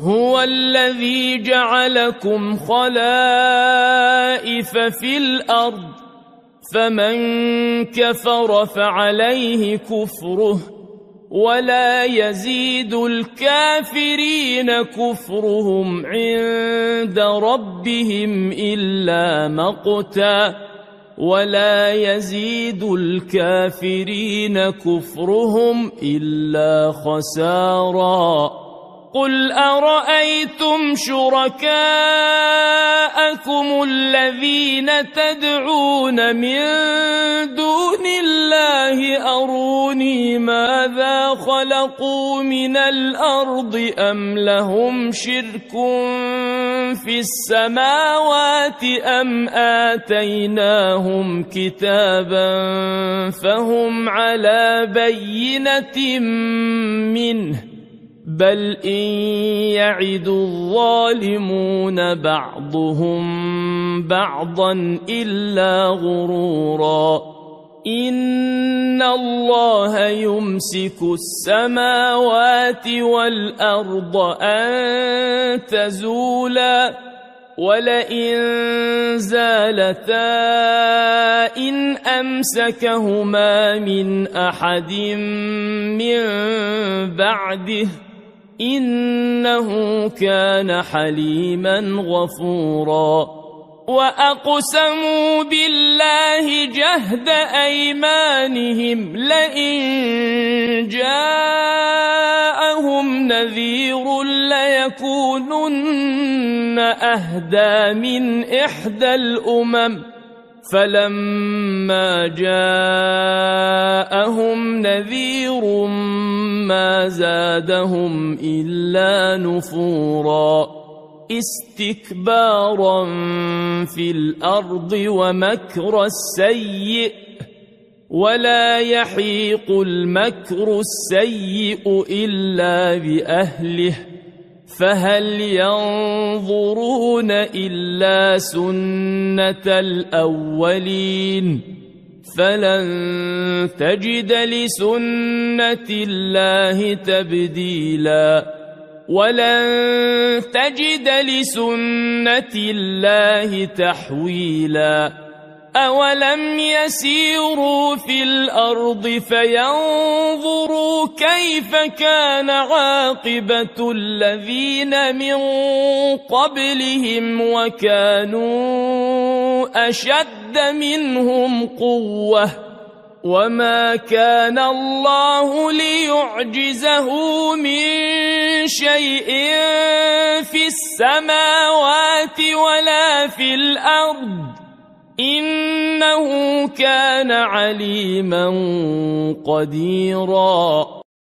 هو الذي جعلكم خلائف في الأرض فمن كفر فعليه كفره ولا يزيد الكافرين كفرهم عند ربهم إلا مقتا ولا يزيد الكافرين كفرهم إلا خسارا قل أرأيتم شركاءكم الذين تدعون من دون الله أروني ماذا خلقوا من الأرض أم لهم شرك في السماوات أم آتيناهم كتابا فهم على بينة منه بل إن يعد الظالمون بعضهم بعضا إلا غرورا إن الله يمسك السماوات والأرض أن تزولا ولئن زالتا إن أمسكهما من أحد من بعده إنه كان حليما غفورا وأقسموا بالله جهد أيمانهم لئن جاءهم نذير ليكونن أهدى من إحدى الأمم فلما جاءهم نذير ما زادهم إلا نفورا استكبارا في الأرض ومكر السيء ولا يحيق المكر السيء إلا بأهله فهل ينظرون إلا سنة الأولين فلن تجد لسنة الله تبديلا ولن تجد لسنة الله تحويلا أولم يسيروا في الأرض فينظروا كيف كان عاقبة الذين من قبلهم وكانوا أشد منهم قوة وما كان الله ليعجزه من شيء في السماوات ولا في الأرض إنه كان عليما قديرا